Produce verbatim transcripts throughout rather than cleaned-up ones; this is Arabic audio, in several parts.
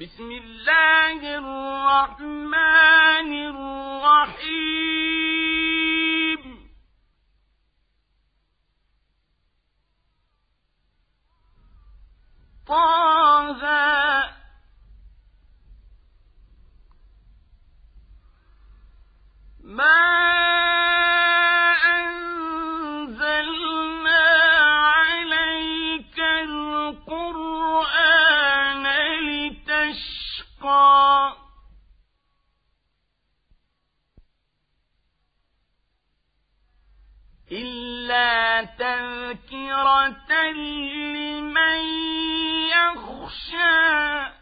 بسم الله الرحمن الرحيم طه ما أنزلنا عليك القرآن لتشقى إلا تذكرة لمن يخشى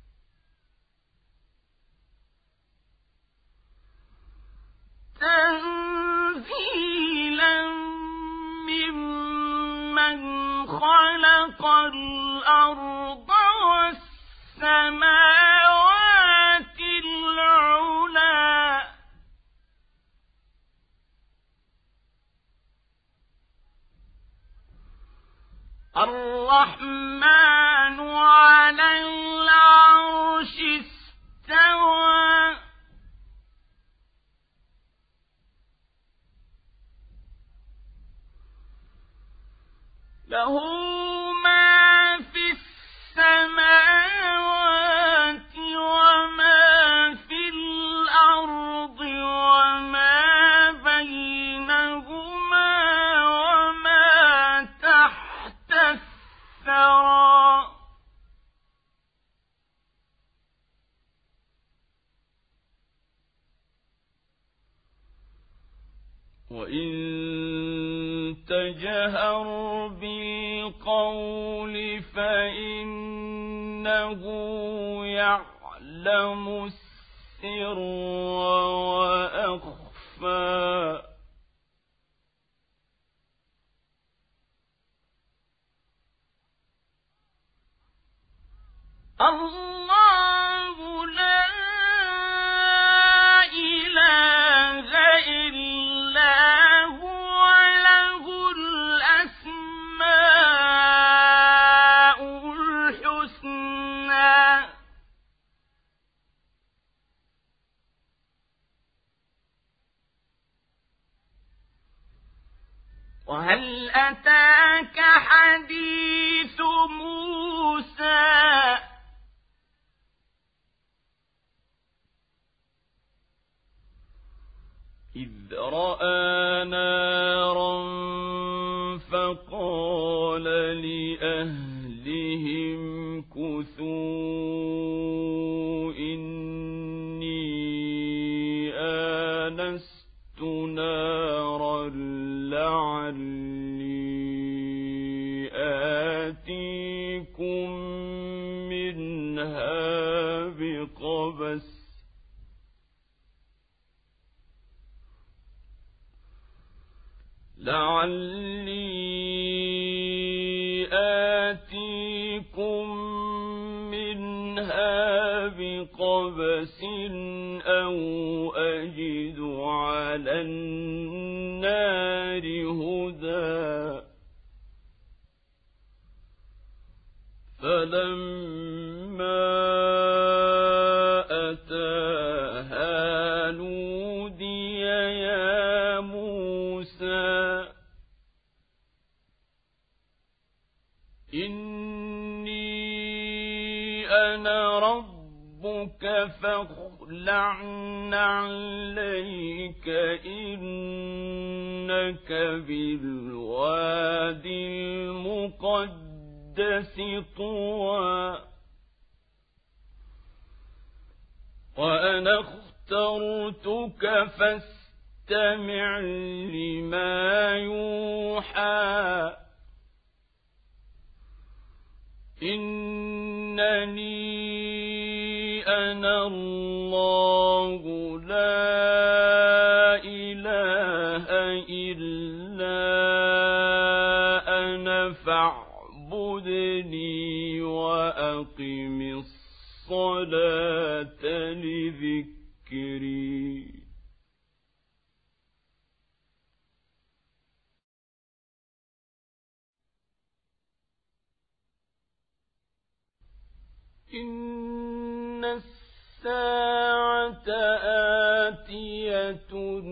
تنزيلا ممن خلق الأرض والسماوات العلى الرحمن على العرش استوى له ما في السماوات وما في الأرض وما بينهما وما تحت الثرى وإن تجهر بالقول فإنه يعلم السر وأخفى الله لا إله إلا هو له الأسماء الحسنى وهل أتاك حديث موسى إذ رأى نارا فقال لأهلهم كثوا إني آنست نارا لعلي آتيكم منها بقبس لعلي آتيكم منها بقبس أو أجد على النار هدى فلما أتاها نودي يا موسى إني أنا ربك فاخلع نعليك إنك بالوادي المقدس طوى وأنا اخترتك فاستمع لما يوحى إنني أنا الله لا إله إلا أنا فاعبدني وأقم الصلاة لذكري إن الساعة آتية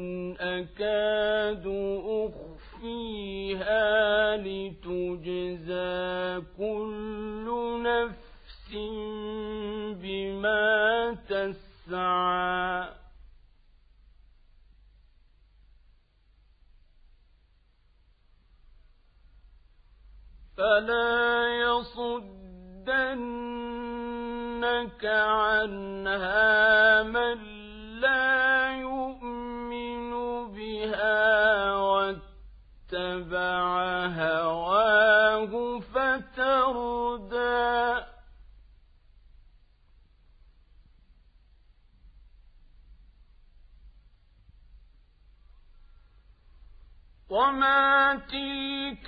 أكاد أخفيها لتجزى كل نفس بما تسعى فلا يصدنك عنها من لا يؤمن بها واتبع هواه فتردى وما تلك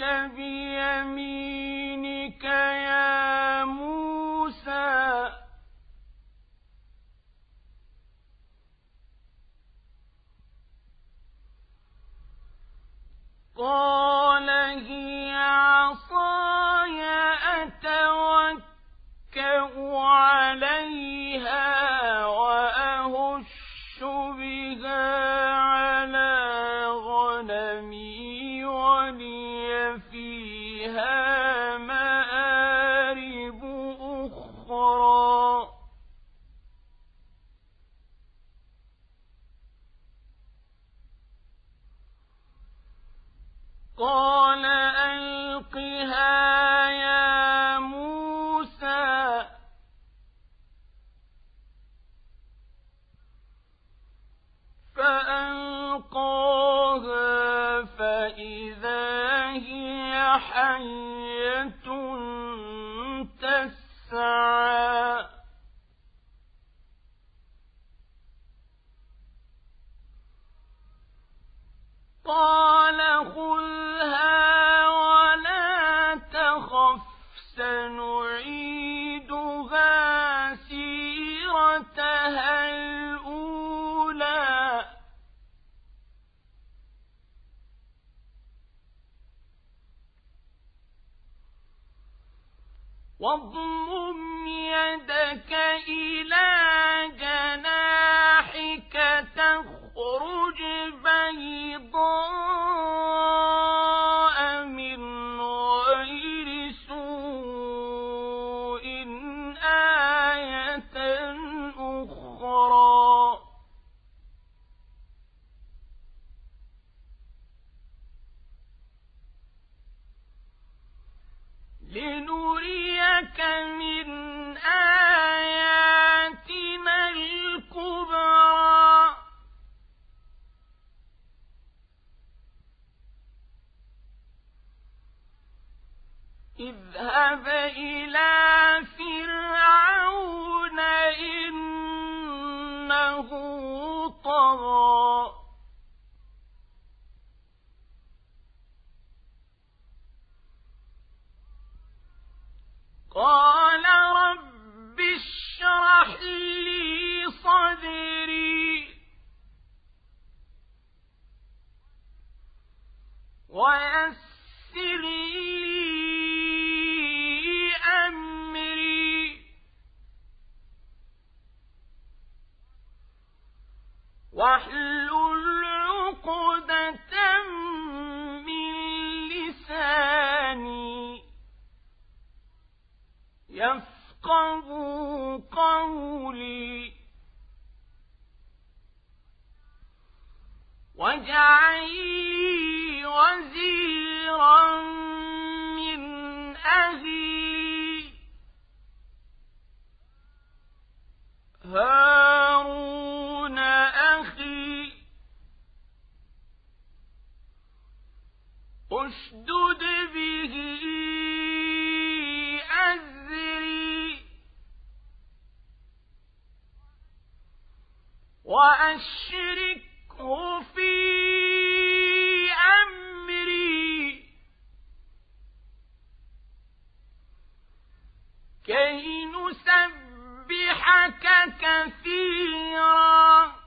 بيمينك يا موسى قال هي عصاي أتوكأ عليها وأهش بها على غنمي ولي فيها مآرب أخرى قال ألقها يا موسى فألقاها فإذا هي حية تسعى قال خذها ولا تخف سنعيدها سيرتها الأولى واضمم يدك إلى جناحك تخرج بيضاء من غير سوء آية أخرى لنريك من آياتنا الكبرى اذهب إلى فرعون إنه طغى قال رب اشرح لي صدري ويسر لي أمري واحلل عقدة من لساني يفقهوا قولي واجعل لي وزيرا من أهلي هارون أخي اشدد به أزري وأشركه في أمري كي نسبحك كثيرا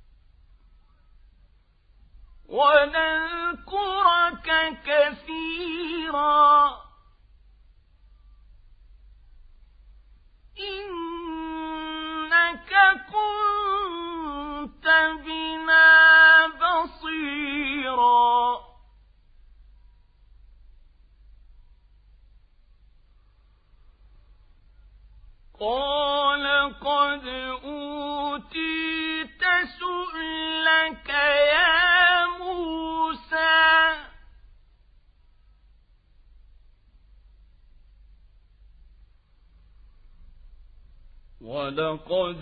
ونذكرك كثيرا إنك قال قد أوتيت سؤلك يا موسى ولقد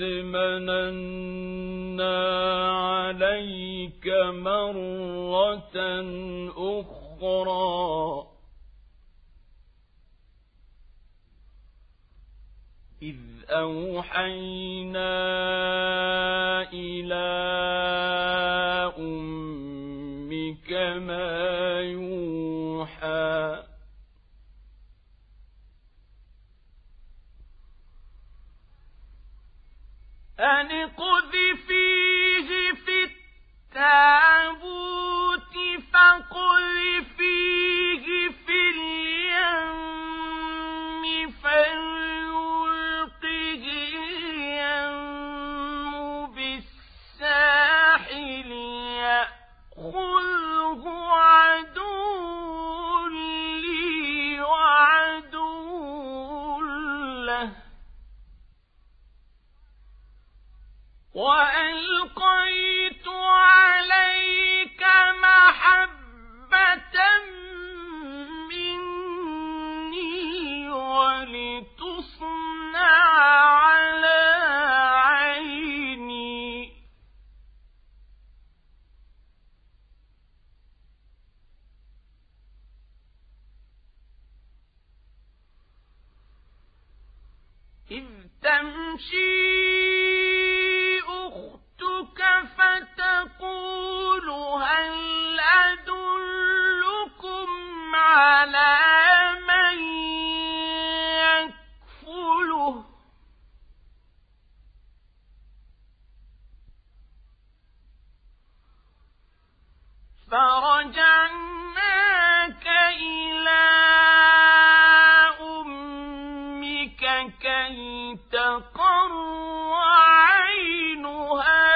مننا عليك مرة أخرى إذ أوحينا إلى أمك ما يوحى أن اقذفيه في التابوت فاقذفيه في اليم فليلقه اليم بالساحل يأخذه عدو لي وعدو له وألقيت عليك محبة مني ولتصنع على عيني إذ تمشي فتقول هل أدلكم على من يكفله فرجعناك إلى أمك كي تقر عينها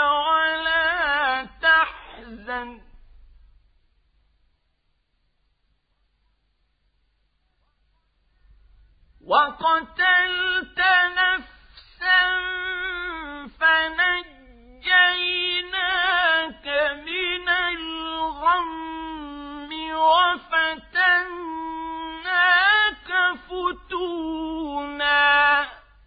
وقتلت نفسا فنجيناك من الغم وفتناك فتونا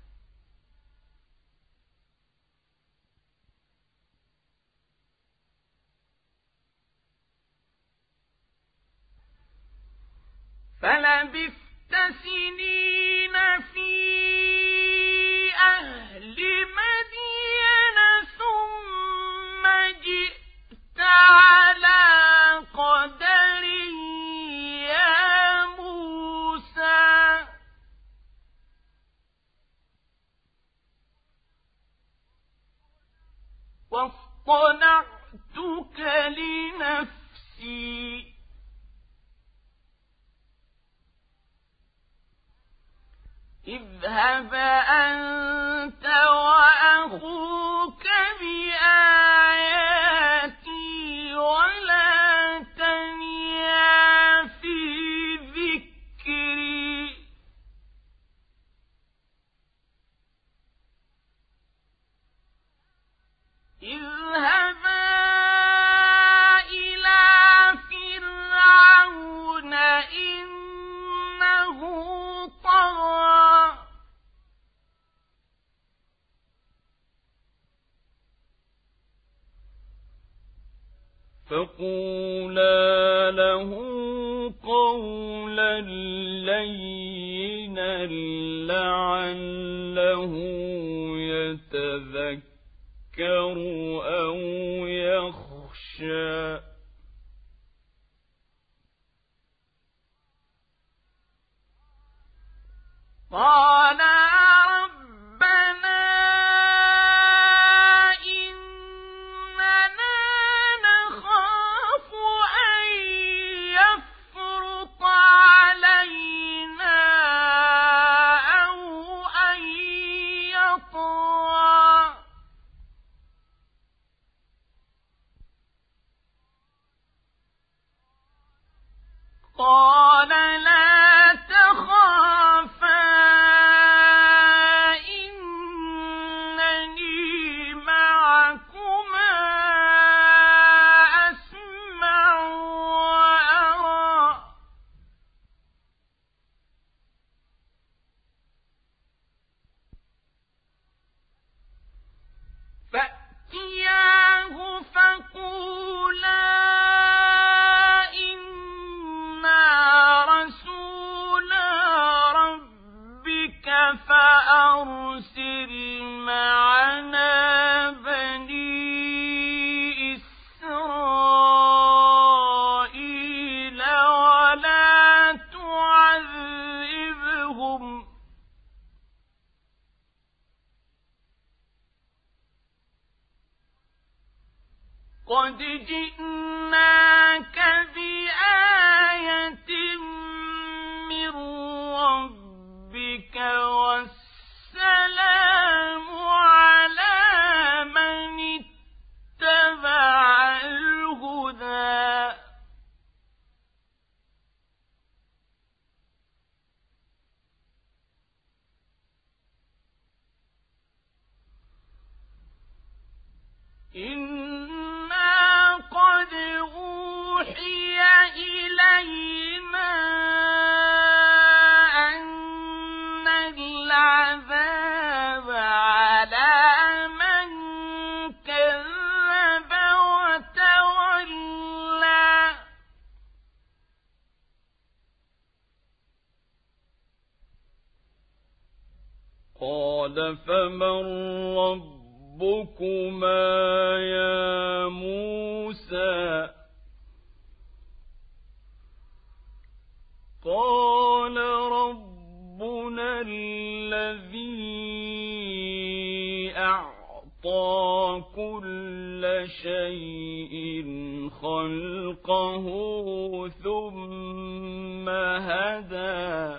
فلبثت سنين في أهل مدين ثم جئت على قدر يا موسى واصطنعتك لنفسي اذهب أنت وأخوك بآياتي ولا تنيا في ذكري اذهبا إلى فرعون إنه طغى فقولا له قولا لينا لعله يتذكر أو يخشى قال قال لا تخافا أرسل معنا بني إسرائيل ولا تعذبهم قد جئناك بآية من ربك والسلام على من اتبع الهدى إنا قد أوحي إلينا أن العذاب على من كذب وتولى قال فمن ربكما يا موسى قال ربنا الذي أعطى كل شيء خلقه ثم هدى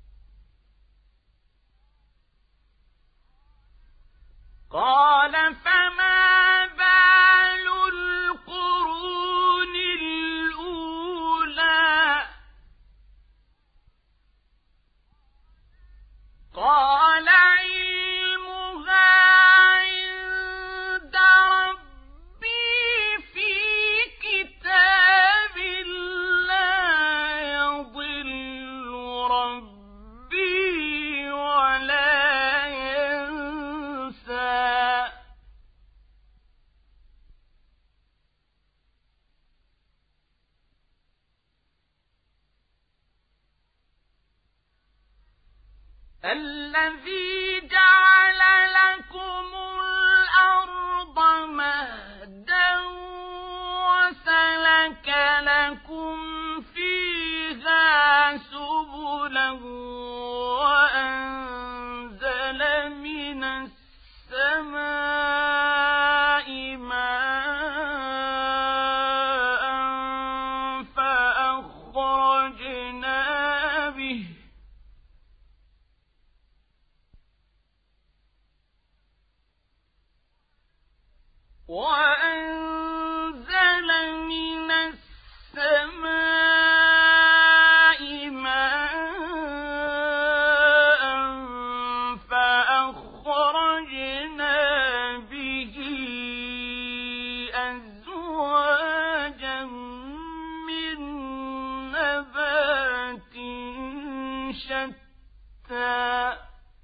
قال فما بال القرون الأولى قال علمها عند ربي في كتاب لا يضل ربي ولا ينسى الذي جعل لكم الأرض مهدا وسلك لكم فيها سبلا وأنزل من السماء ماء فأخرجنا به وأنزل من السماء ماء فأخرجنا به أزواجا من نبات شتى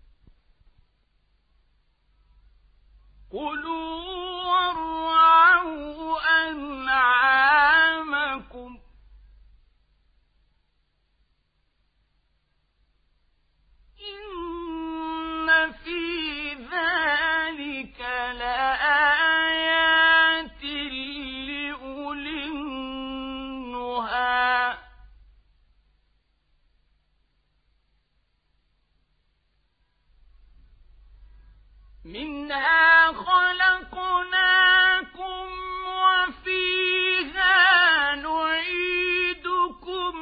كلوا وارعوا أنعامكم إن في ذلك لآيات لأولي النهى منها خلقناكم وفيها نعيدكم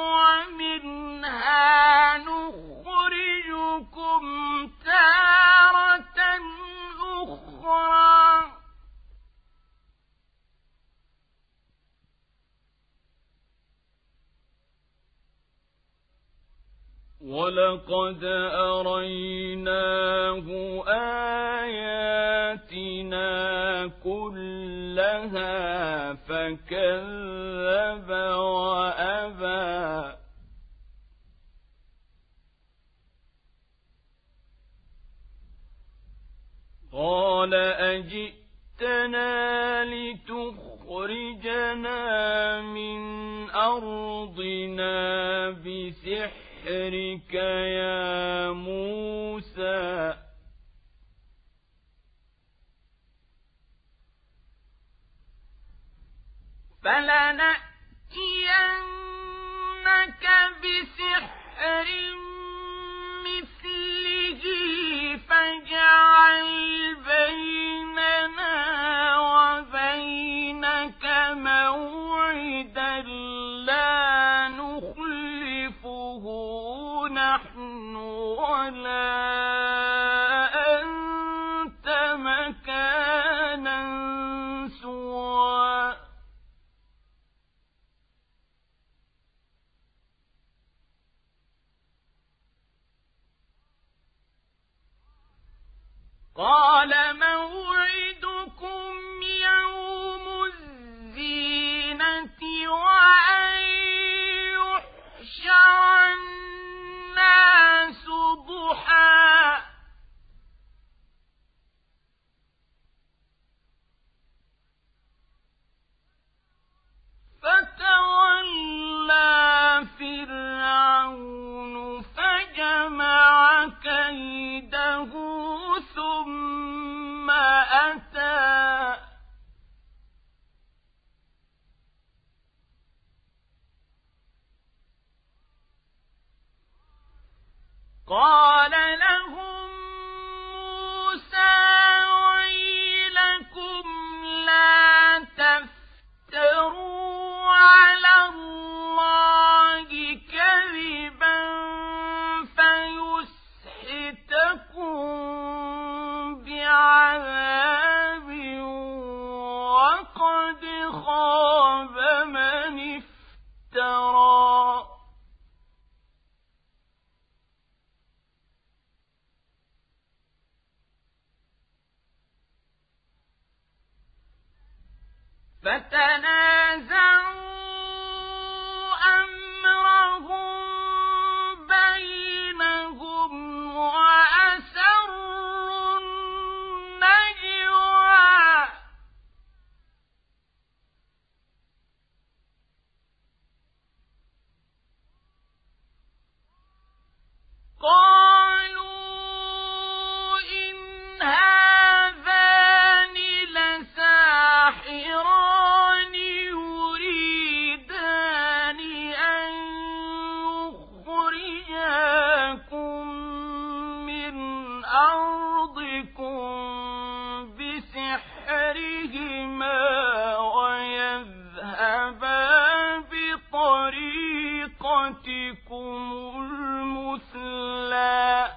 ومنها نخرجكم تارة أخرى ولقد أريناه آياتنا كلها فكذب وأبى قال أجئتنا لتخرجنا من أرضنا بسحر بسحرك يا موسى فلنأتينك بسحر مثله فاجعل بيننا وبينك موعدا لا نخلفه نحن ولا أنت مكانا سوى قال موعدكم يوم الزينة وأن يحشر الناس ضحى فتولى فرعون فجمع كيده ثم أتى قال لهم موسى ويلكم لا تفتروا على الله كذبا فيسحتكم بعذاب وقد خاب من افترى فتنازعوا أمرهم بينهم وأسروا النجوى قالوا إن هذان لساحران يريدان أن يخرجاكم من أرضكم بسحرهما ويذهبا بطريقتكم المثلى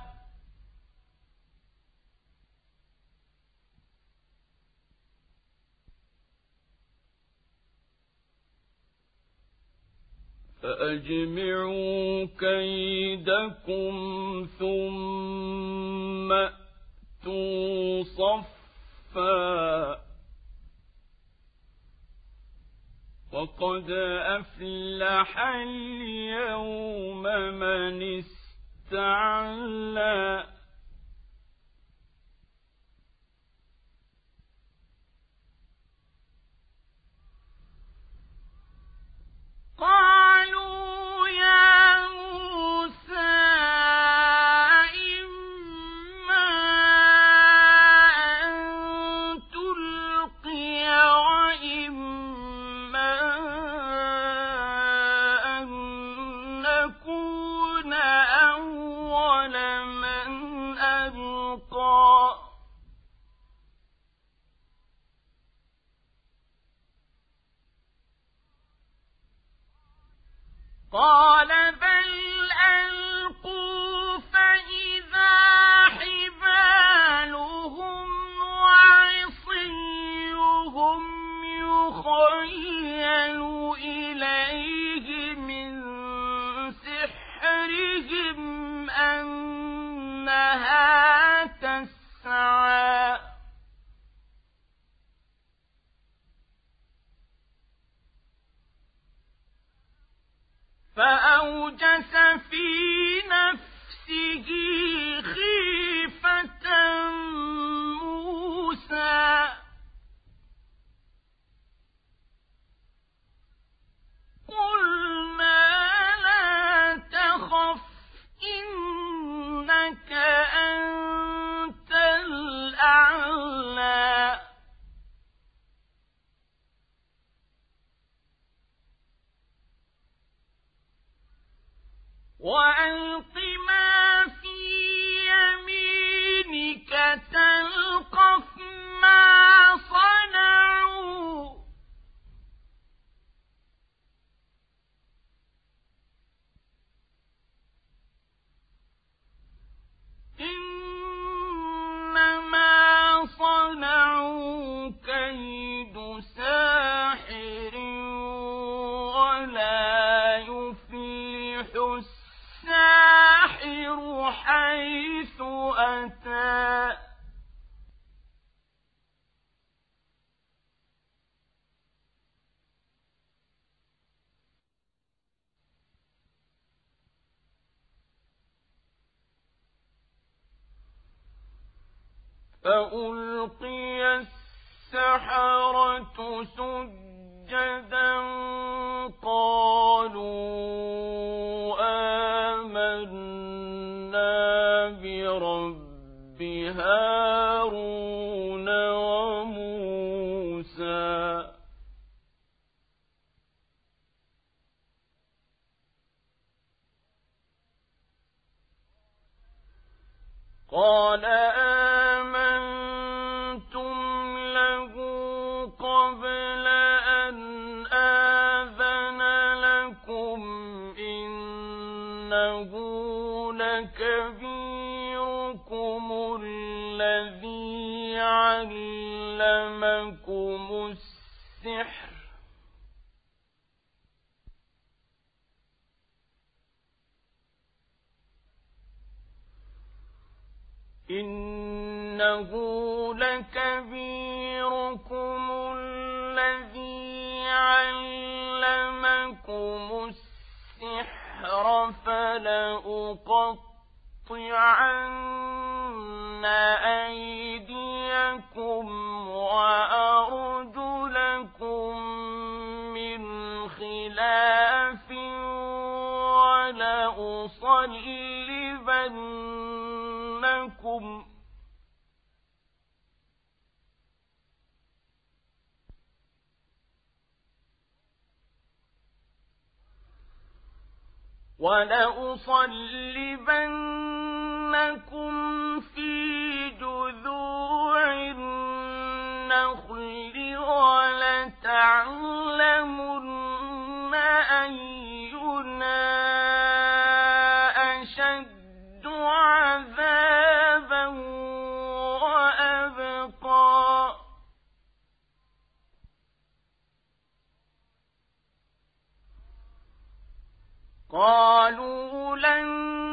فأجمعوا كيدكم ثم أتوا صفا وقد أفلح اليوم من استعلى قالوا يا موسى إما أن تلقي وإما أن نكون أول من ألقى قال بل ألقوا فإذا حبالهم وعصيهم يخيل إليه من سحرهم أنها تسعى فأوجس في نفسه خيفة موسى قلنا لا تخف إنك أنت الأعلى وألق ما في يمينك تلقف ما صنعوا إنما صنعوا كيد ساحر ولا يفلح الساحر حيث أتى فألقي السحرة سجدا قالوا آمنا برب هارون وموسى قال آمنتم له قبل أن آذن لكم إنه لكبيركم الذي علمكم السحر إنه لكبيركم الذي علمكم السحر فلأقطعن أيديكم وأرجلكم من خلاف ولأصلبنكم ولأصلبنكم في جذوع النخل ولتعلمن أينا أشد عذابا وأبقى قالوا لن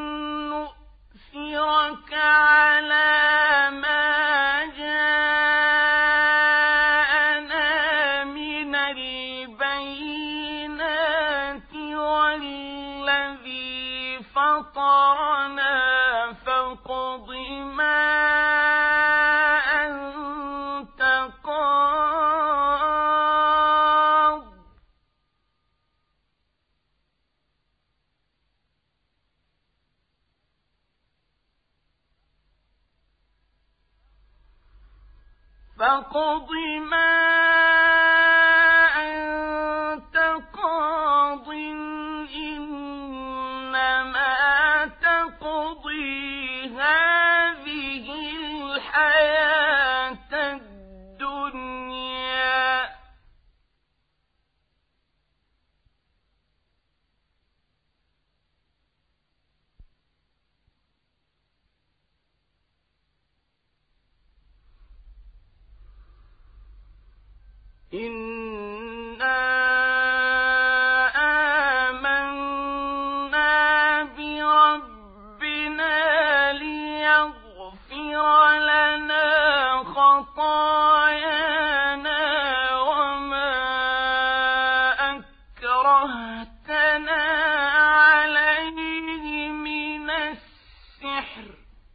نؤثرك على ما جاءنا من البينات والذي فطرنا فاقض ما أنت قاض فاقض ما أنت قاض إنما تقضي هذه الحياة الدنيا إنا آمنا بربنا ليغفر لنا خطايانا وما أكرهتنا عليه من السحر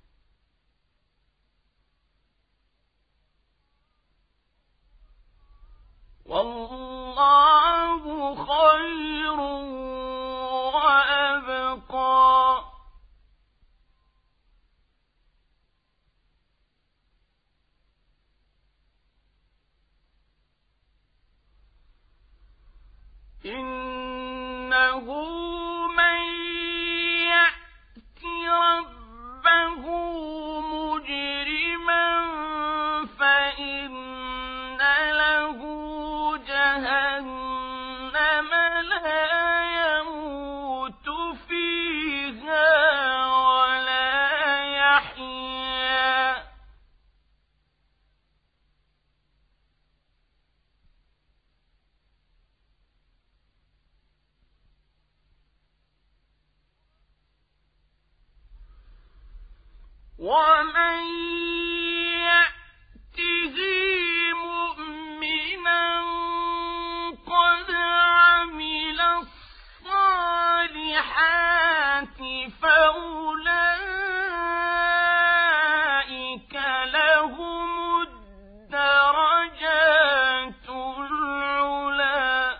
والله خير وأبقى من يأت ربه مجرما فإن له جهنم لا يموت فيها ولا يحيا ومن يأته مؤمنا قد عمل الصالحات فأولئك لهم الدرجات العلى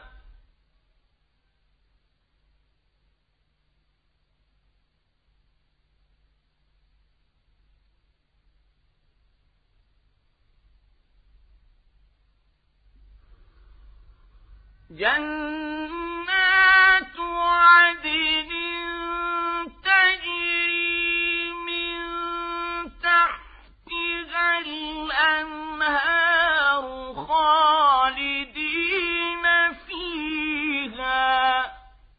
جنات عدن تجري من تحتها الأنهار خالدين فيها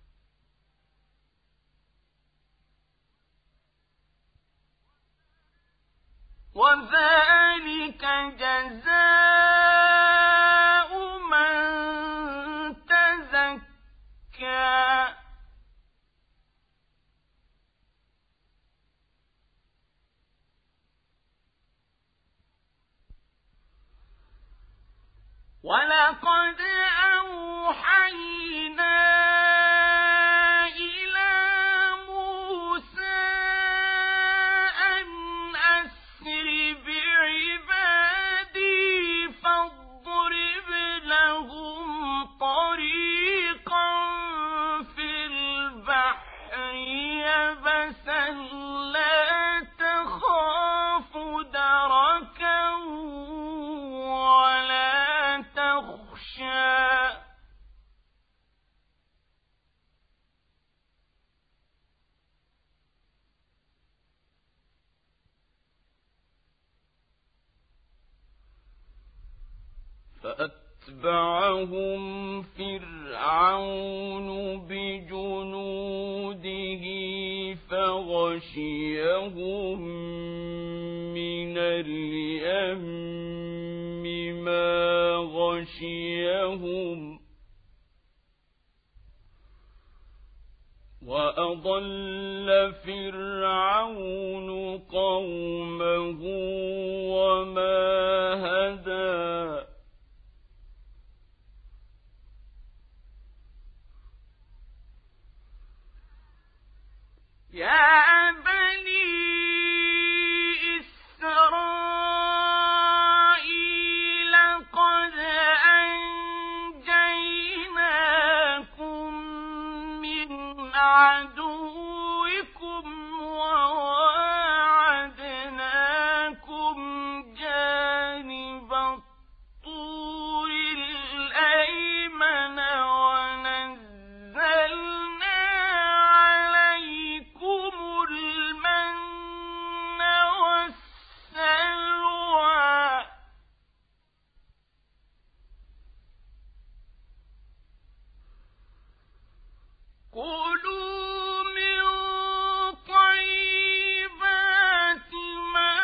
وذلك جزاء من تزكى ولقد أوحينا إلى موسى أن أسر بعبادي فاضرب لهم طريقا في البحر يبسا لا تخاف دركا ولا تخشى فأتبعهم فرعون بجنوده فغشيهم من اليم ما غشيهم وأضل فرعون قومه وما هدى يا بني إسرائيل قد أنجيناكم من عدوكم وواعدناكم جانب الطور الأيمن ونزلنا عليكم المن والسلوى كلوا من طيبات ما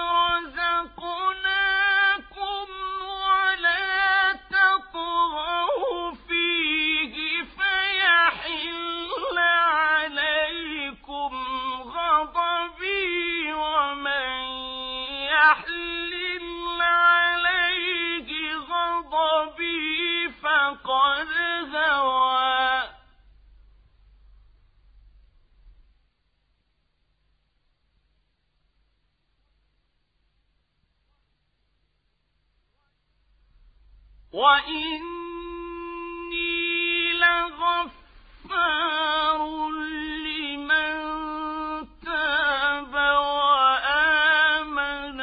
رزقناكم ولا تطغوا فيه فيحل عليكم غضبي ومن يحلل عليه غضبي فقد هوى وإني لغفار لمن تاب وآمن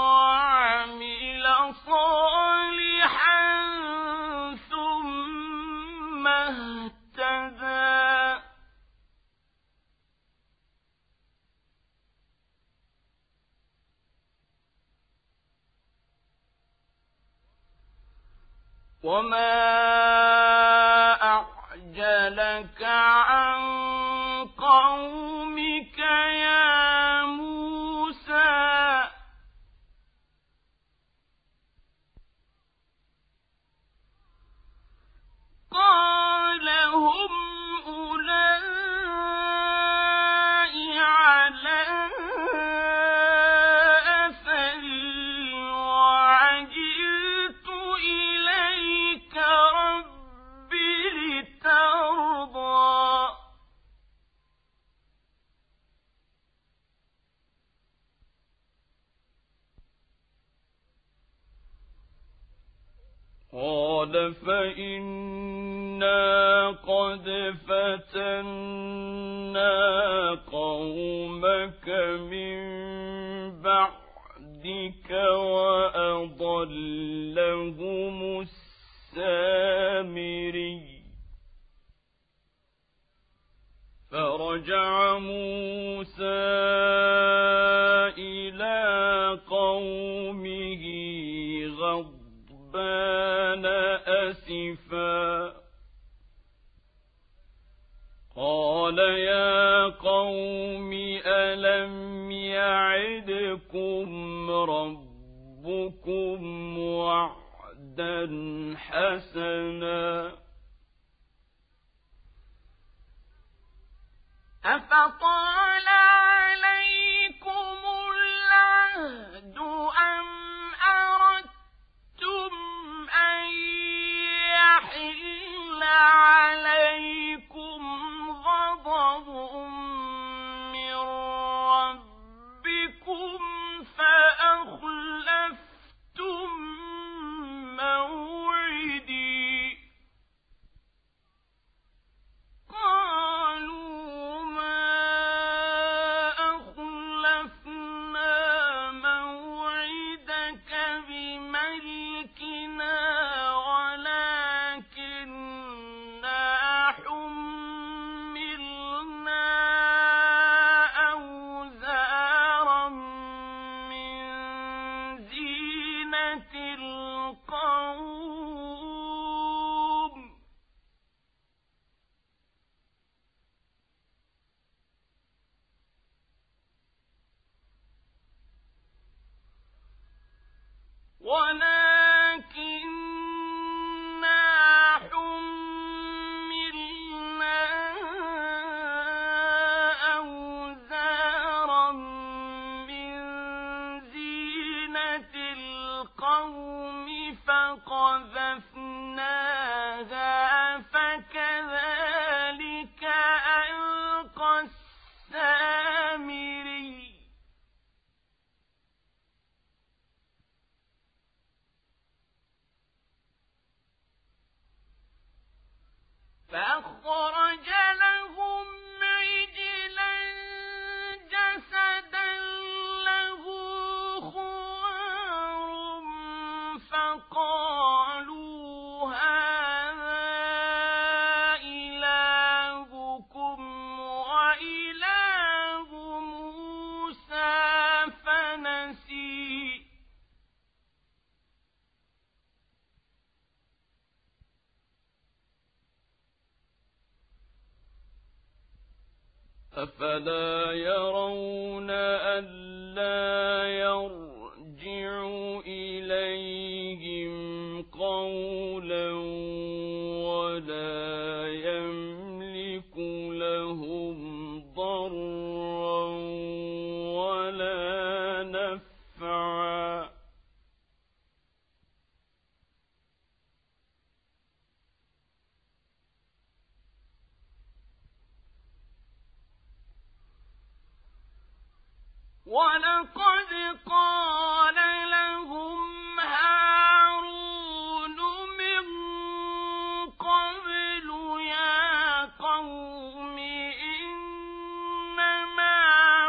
وعمل صالحا ثم اهتدى وما أعجلك عن قومك يا موسى قال هم أولئك على أثري وعجلت إليك رب لترضى قال فإنا قد فتنا قومك من بعدك وأضلهم السامري فرجع موسى إلى قومه غضبان أسفا قال يا قوم ألم يعدكم ربكم وعدا حسنا أفطال عليكم العهد أم أردتم أن يحل عليكم غضب من ربكم فأخلفتم موعدي قالوا ما أخلفنا موعدك بملكنا ولكننا حملنا أوزارا من زينة القوم ولكننا حملنا أوزارا من زينة القوم فقذفناها فكذلك ألقى السامري فأخرج لهم عجلا جسدا له خوار فقالوا هذا إلهكم وإله موسى فنسي أفلا يرون ألا يرجع إليهم قولا ولا يملك لهم ضرا ولا نفعا ولقد قال لهم هارون من قبل يا قوم إنما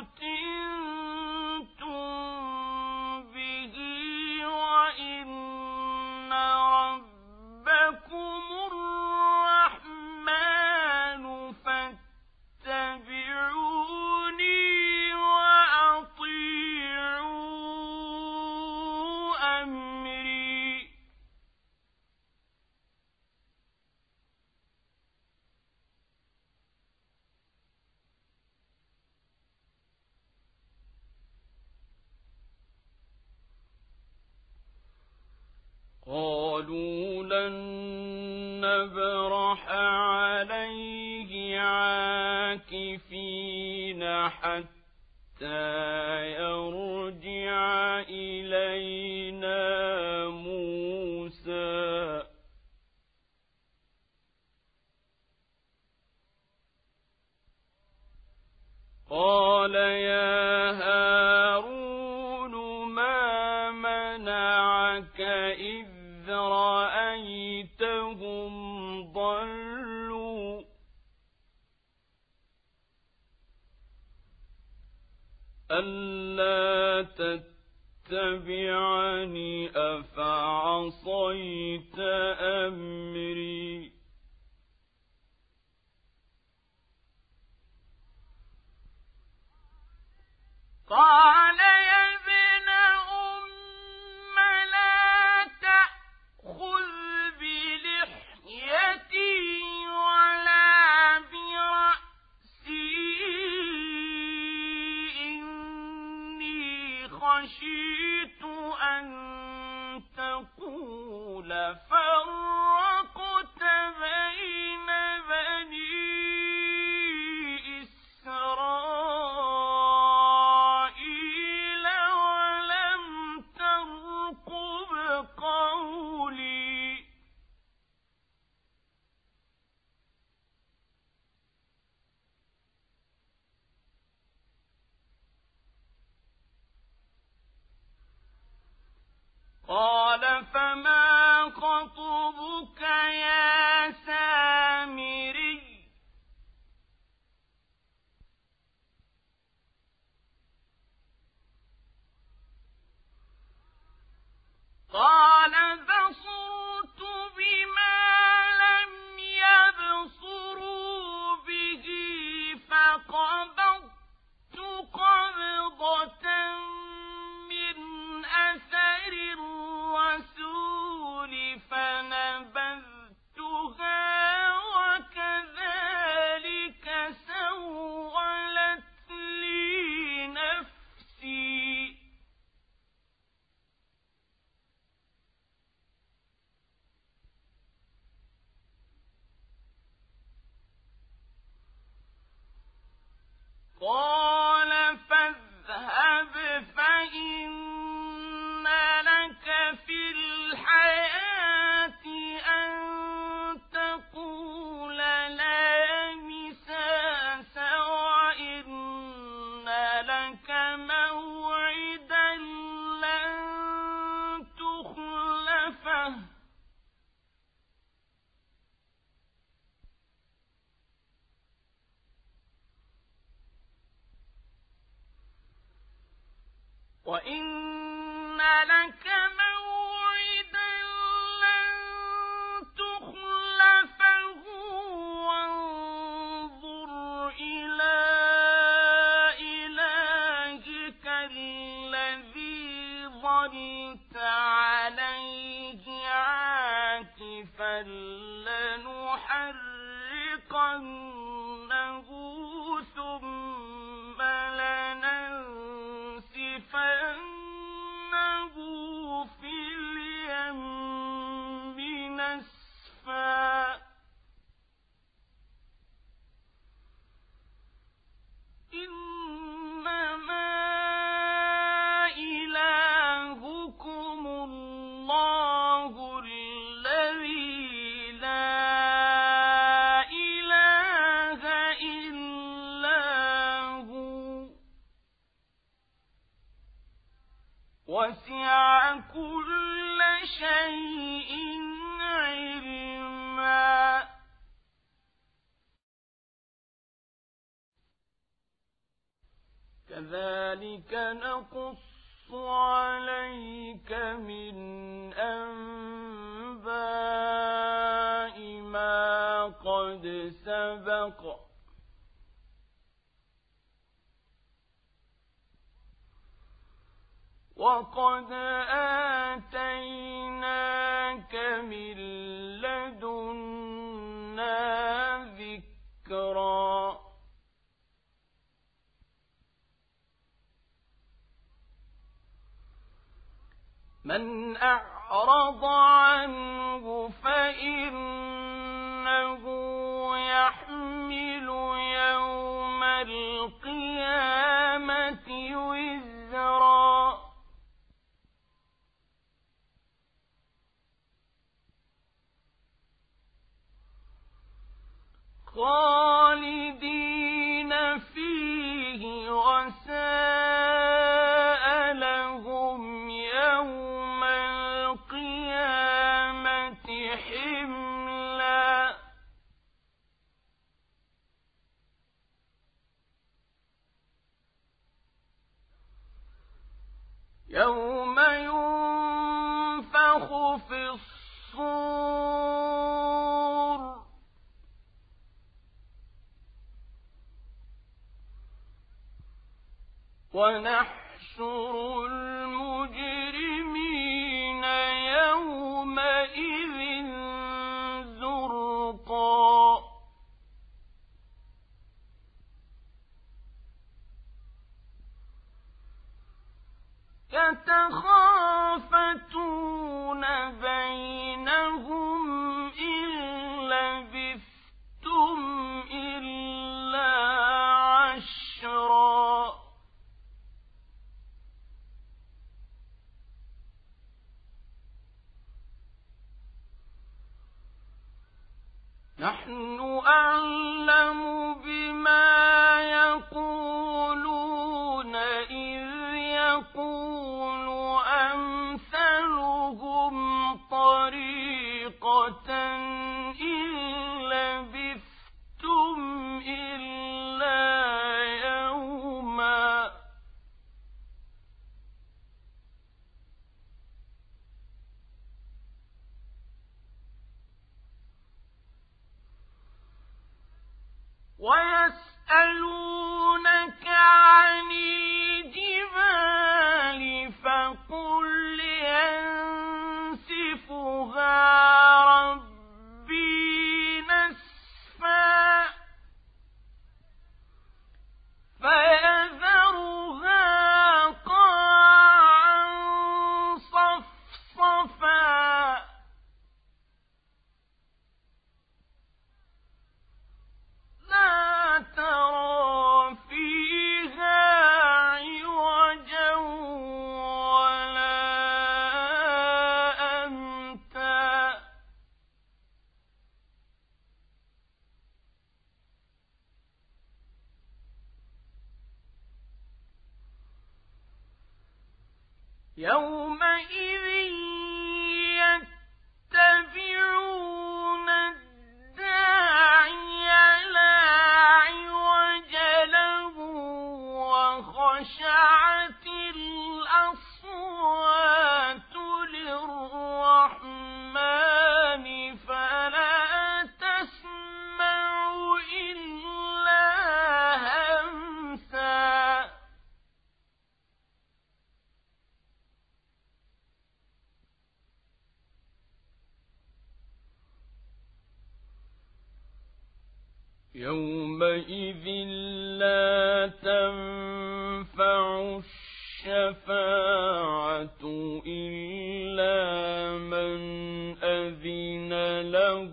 فتنتم به وإن ربكم الرحمن فاتبعوني وأطيعوا قالوا لن نبرح عليه عاكفين حتى يرجع إلينا موسى. قال يا هارون ما منعك إذ رأيتهم ضلوا ألا تتبعني أفعصيت أمري. قال يا ابن أم لا تأخذ بلحيتي ولا برأسي إني خشيت أن تقول فرقت بين بني إسرائيل ولم ترقب قولي. قال فما خطبك يا سامري؟ قال بصرت بما لم يبصروا به فقبضت قبضة من أثر الرسول فنبذتها وكذلك سولت لي نفسي. قال فاذهب فإن لك في الحياة أن تقول لا مساس وإن لك موعدا لن تخلفه وإن لك موعدا لن تخلفه وانظر إلى إلهك الذي ظلت عليه عاكفا لنحرقنه ثم لننسفنه في اليم نسفا. إنما إلهكم الله الذي لا إله إلا هو وسع كل شيء علما. كذلك نقص عليك من أنباء ما قد سبق وقد آتيناك من لدنا ذكرا. من أعلم أعرض عنه فإنه يحمل يوم القيامة وزرا خالدين فيه وساء لهم يوم القيامة حملا يوم ينفخ في الصور ونحشر المجرمين يومئذ زرقا يتخافتون بينهم إن لبثتم إلا عشرا نحن أعلم بما يقولون إذ يقول أمثلهم طريقة إن لبثتم إلا يوما ويسألونك عن الجبال فقل ينسفها ربي نسفا فيذرها قاعا صفصفا لا ترى فيها عوجا ولا أمتا يومئذ يتبعون الداعي لا عوج له وخشعت الأصوات للرحمن فلا تسمع إلا همسا يومئذ لا تنفع الشفاعة إلا من أذن له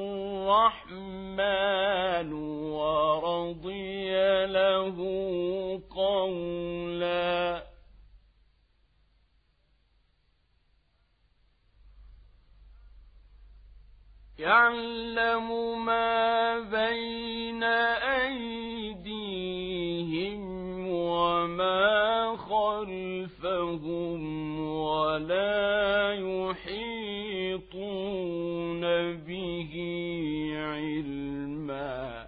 الرحمن ورضي له قولا يعلم ما بين أيديهم وما خلفهم ولا يحيطون به علما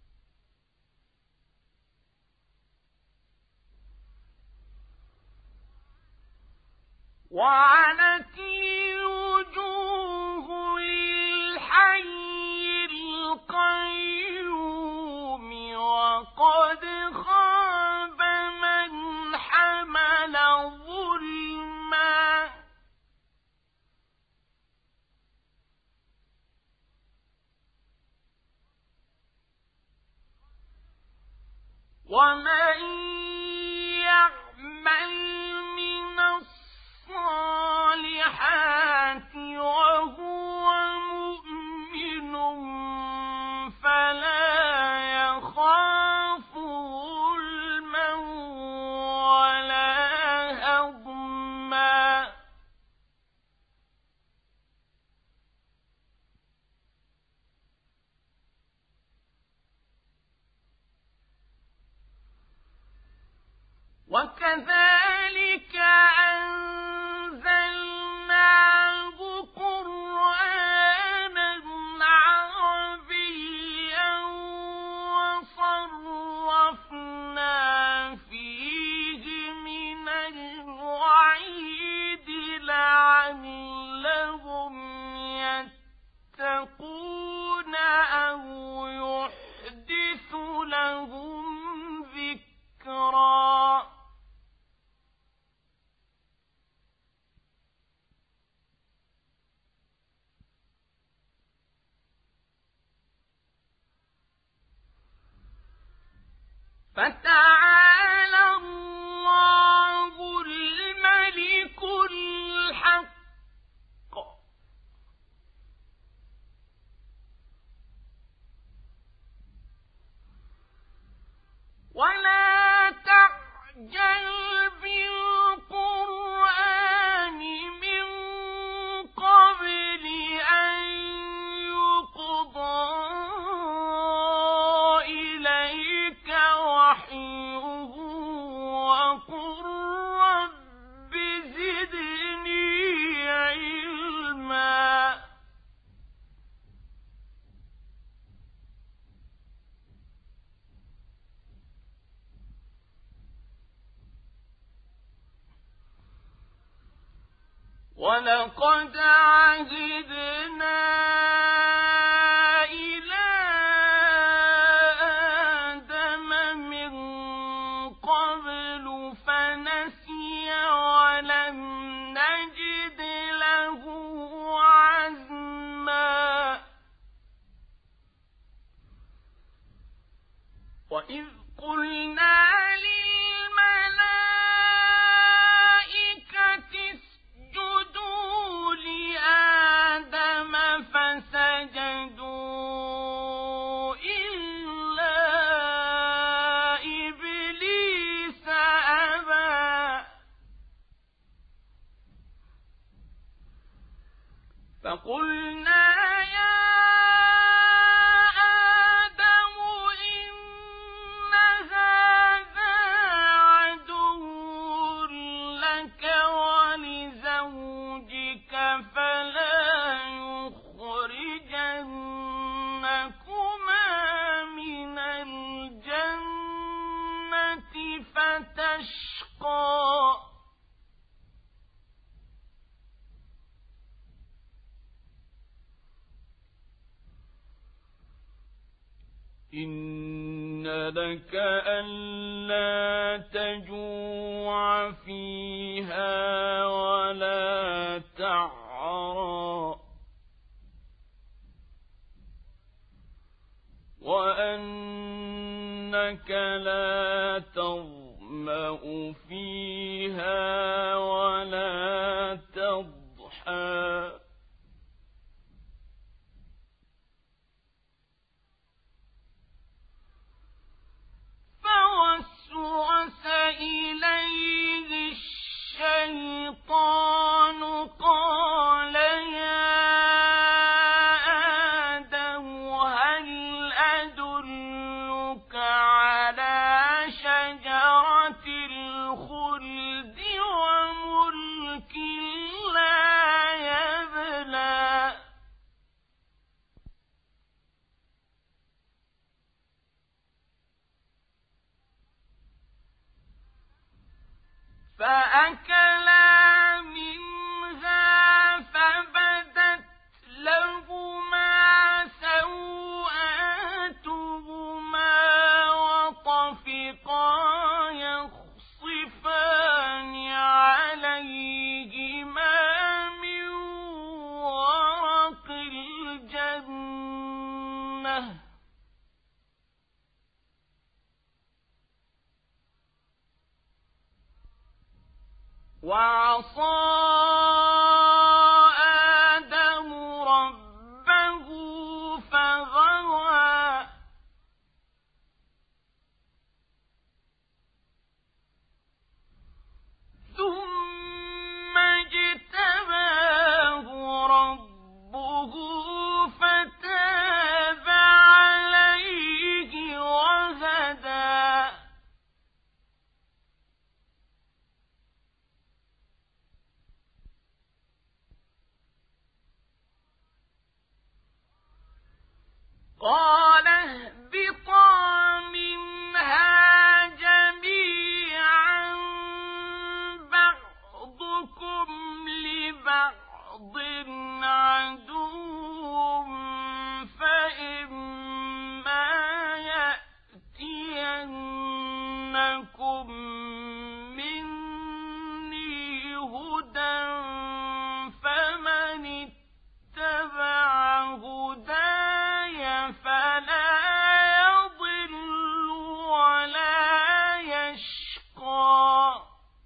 وعنت الوجوه للحي القيوم وقد خاب من حمل ظلما ومن يعمل من الصالحات وكذلك أنزلناه قرآنا عربيا وصرفنا فيه من الوعيد لعلهم يتقون أو يحدث لهم ذكرا. فتعالى الله الملك الحق ولا تعجل بالقرآن من قبل أن يقضى إليك وحيه وقل رب زدني علما. ولقد عهدنا إلى آدم من قبل فنسي ولم نجد له عزما. وإذ قلنا اسجدوا لآدم فسجدوا إلا إبليس أبى. فقلنا يا آدم إن هذا عدو لك ولزوجك فلا يخرجنكما من الجنة فتشقى. إن لك ألا تجوع فيها ولا تعرى وأنك لا تظمأ فيها ولا تضحى. فوسوس إليه الشيطان قال يا آدم هل أدلك على شجرة الخلد وملك لا يبلى. فأكلا منها فبدت لهما سوآتهما وطفقا يخصفان عليهما من ورق الجنة وعصى آدم ربه فغوى. ثم اجتباه ربه فتاب عليه وهدى. قال اهبطا منها جميعا بعضكم لبعض عدو فإما يأتينكم مني هدى فمن اتبع هداي فلا يضل ولا يشقى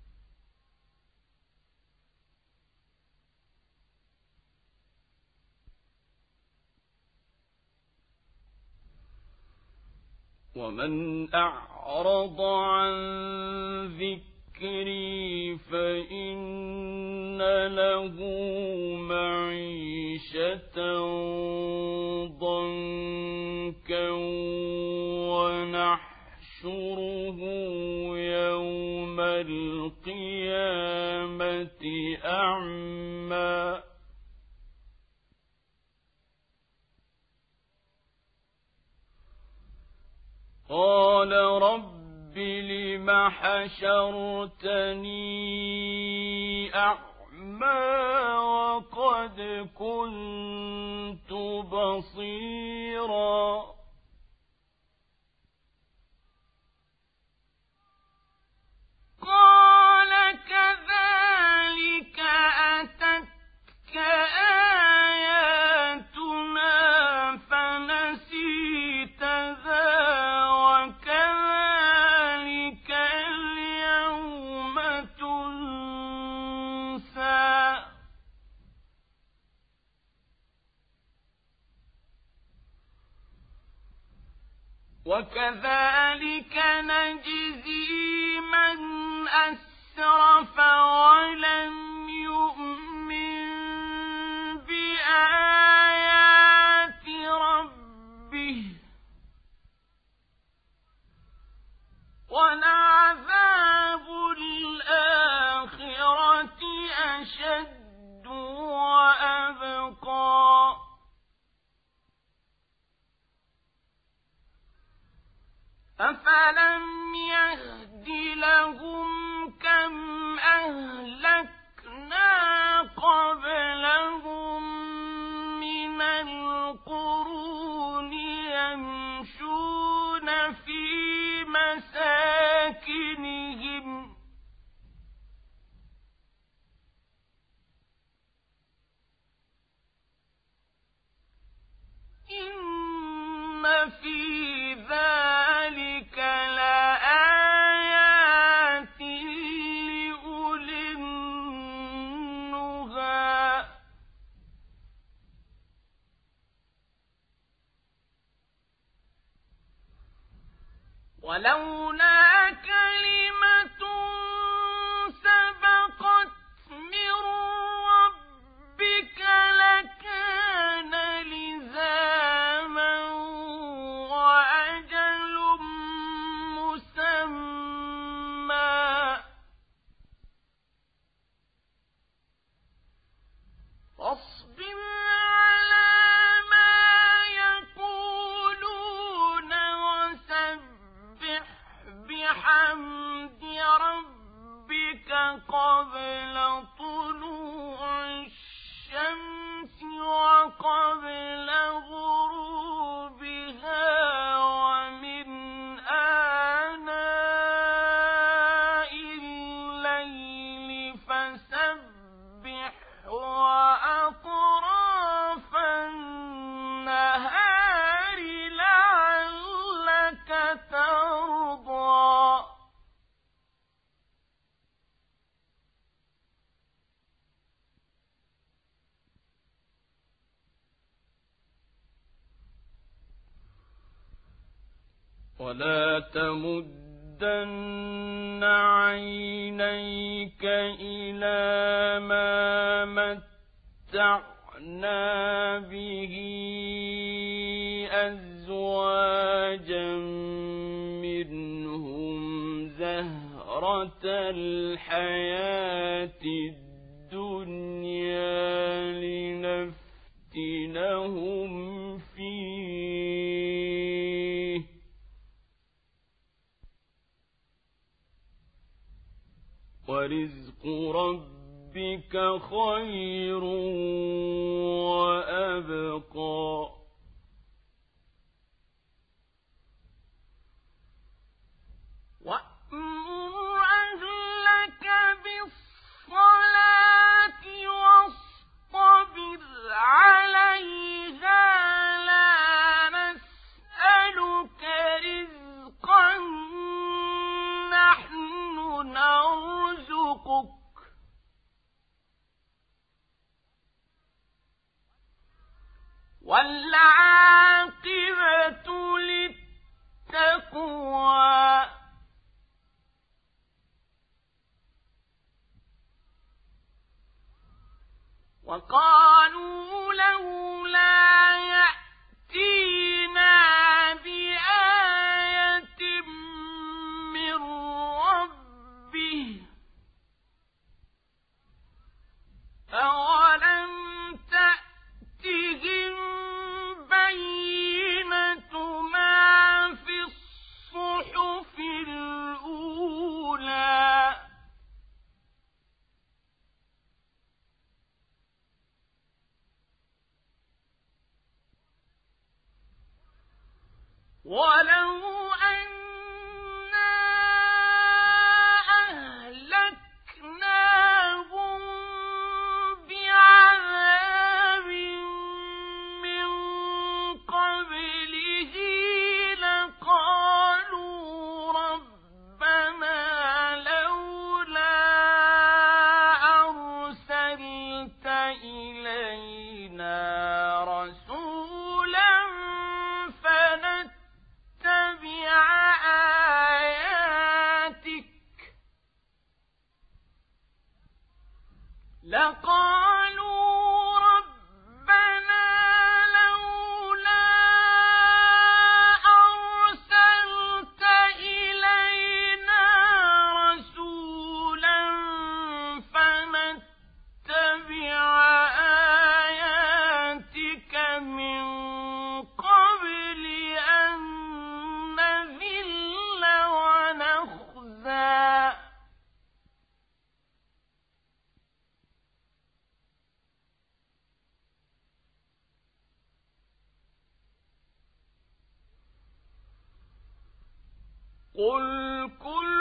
ومن أعرض عن ذكري فإن له معيشة ضنكا ونحشره يوم القيامة أعمى قال رب لم حشرتني أعمى وقد كنت بصيرا قال كذلك أتتك آياتنا فنسيتها وكذلك اليوم تنسى وكذلك نجزي من أسرف ولم يؤمن بآيات ربه ولعذاب الآخرة أشد وأبقى أفلم يهد لهم كم أهلكنا قبلهم من القرون يمشون في مساكنهم إن في ذلك لآيات لأولي النهى ولولا كلمة سبقت من ربك لكان لزاما وأجل مسمى فاصبر على ما يقولون وسبح بحمد ربك قبل طلوع الشمس وقبل غروبها ومن آناء الليل فسبح وأطراف النهار لعلك ترضى ولا تمدن عينيك إلى ما متعنا به أزواجا منهم زهرة الحياة الدنيا لنفتنهم فيه ورزق ربك خير وأبقى وأمر أهلك بالصلاة واصطبر عليها لا نسألك رزقا نحن نرزقك والعاقبة للتقوى وقالوا لولا يأتينا بآية من ربه أولم تأتهم بينة ما في الصحف الأولى ولو أنا أهلكناهم بعذاب من قبله لقالوا ربنا لولا أرسلت إلينا رسولا فنتبع آياتك لقالوا ربنا لولا أرسلت إلينا رسولا فنتبع آياتك من قبل أن نذل ونخزى قل كل